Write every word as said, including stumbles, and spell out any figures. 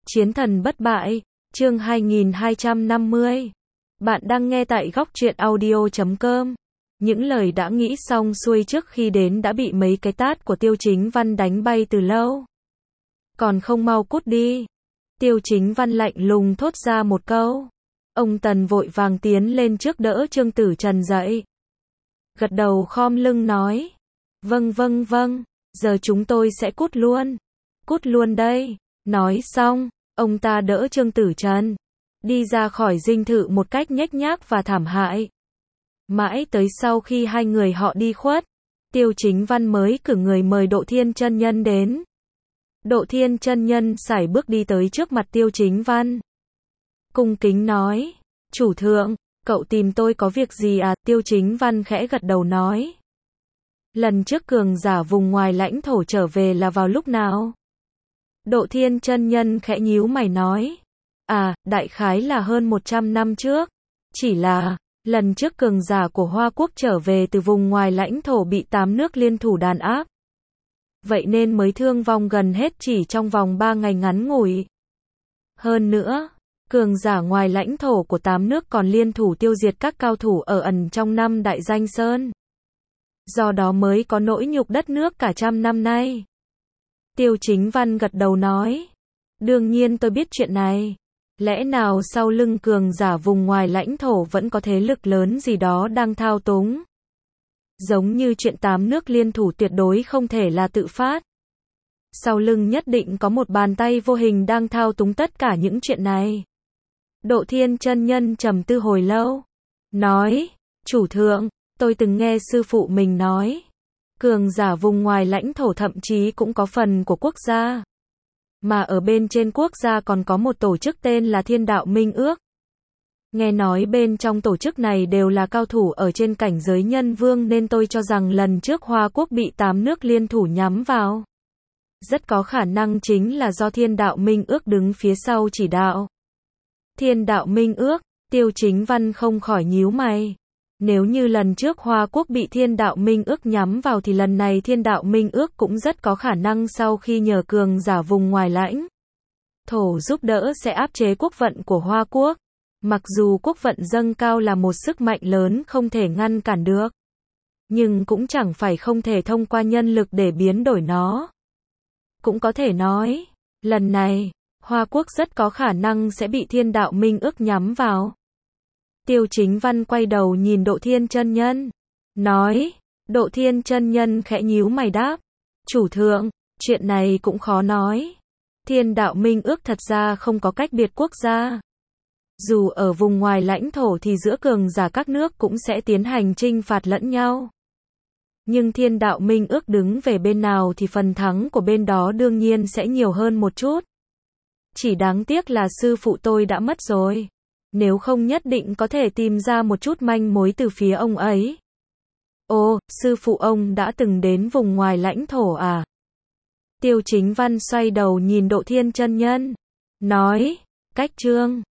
Chiến thần bất bại, chương hai nghìn hai trăm năm mươi. Bạn đang nghe tại góc truyện audio chấm com. Những lời đã nghĩ xong xuôi trước khi đến đã bị mấy cái tát của Tiêu Chính Văn đánh bay từ lâu. Còn không mau cút đi. Tiêu Chính Văn lạnh lùng thốt ra một câu. Ông Tần vội vàng tiến lên trước đỡ Trương Tử Trần dậy. Gật đầu khom lưng nói. Vâng vâng vâng, giờ chúng tôi sẽ cút luôn. Cút luôn đây. Nói xong, ông ta đỡ Trương Tử Trần đi ra khỏi dinh thự một cách nhếch nhác và thảm hại. Mãi tới sau khi hai người họ đi khuất, Tiêu Chính Văn mới cử người mời Độ Thiên Chân Nhân đến. Độ Thiên Chân Nhân sải bước đi tới trước mặt Tiêu Chính Văn. Cung kính nói, chủ thượng, cậu tìm tôi có việc gì à? Tiêu Chính Văn khẽ gật đầu nói. Lần trước cường giả vùng ngoài lãnh thổ trở về là vào lúc nào? Độ Thiên Chân Nhân khẽ nhíu mày nói. À, đại khái là hơn một trăm năm trước. Chỉ là, lần trước cường giả của Hoa Quốc trở về từ vùng ngoài lãnh thổ bị tám nước liên thủ đàn áp. Vậy nên mới thương vong gần hết chỉ trong vòng ba ngày ngắn ngủi. Hơn nữa, cường giả ngoài lãnh thổ của tám nước còn liên thủ tiêu diệt các cao thủ ở ẩn trong năm đại danh sơn. Do đó mới có nỗi nhục đất nước cả trăm năm nay. Tiêu Chính Văn gật đầu nói. Đương nhiên tôi biết chuyện này. Lẽ nào sau lưng cường giả vùng ngoài lãnh thổ vẫn có thế lực lớn gì đó đang thao túng? Giống như chuyện tám nước liên thủ tuyệt đối không thể là tự phát. Sau lưng nhất định có một bàn tay vô hình đang thao túng tất cả những chuyện này. Độ Thiên Chân Nhân trầm tư hồi lâu. Nói, chủ thượng, tôi từng nghe sư phụ mình nói. Cường giả vùng ngoài lãnh thổ thậm chí cũng có phần của quốc gia. Mà ở bên trên quốc gia còn có một tổ chức tên là Thiên Đạo Minh Ước. Nghe nói bên trong tổ chức này đều là cao thủ ở trên cảnh giới nhân vương nên tôi cho rằng lần trước Hoa Quốc bị tám nước liên thủ nhắm vào. Rất có khả năng chính là do Thiên Đạo Minh Ước đứng phía sau chỉ đạo. Thiên Đạo Minh Ước, Tiêu Chính Văn không khỏi nhíu mày. Nếu như lần trước Hoa Quốc bị Thiên Đạo Minh Ước nhắm vào thì lần này Thiên Đạo Minh Ước cũng rất có khả năng sau khi nhờ cường giả vùng ngoài lãnh thổ giúp đỡ sẽ áp chế quốc vận của Hoa Quốc. Mặc dù quốc vận dâng cao là một sức mạnh lớn không thể ngăn cản được, nhưng cũng chẳng phải không thể thông qua nhân lực để biến đổi nó. Cũng có thể nói, lần này, Hoa Quốc rất có khả năng sẽ bị Thiên Đạo Minh Ước nhắm vào. Tiêu Chính Văn quay đầu nhìn Độ Thiên Chân Nhân. Nói, Độ Thiên Chân Nhân khẽ nhíu mày đáp. Chủ thượng, chuyện này cũng khó nói. Thiên Đạo Minh Ước thật ra không có cách biệt quốc gia. Dù ở vùng ngoài lãnh thổ thì giữa cường giả các nước cũng sẽ tiến hành trinh phạt lẫn nhau. Nhưng Thiên Đạo Minh Ước đứng về bên nào thì phần thắng của bên đó đương nhiên sẽ nhiều hơn một chút. Chỉ đáng tiếc là sư phụ tôi đã mất rồi. Nếu không nhất định có thể tìm ra một chút manh mối từ phía ông ấy. Ồ, sư phụ ông đã từng đến vùng ngoài lãnh thổ à? Tiêu Chính Văn xoay đầu nhìn Độ Thiên Chân Nhân. Nói, cách chương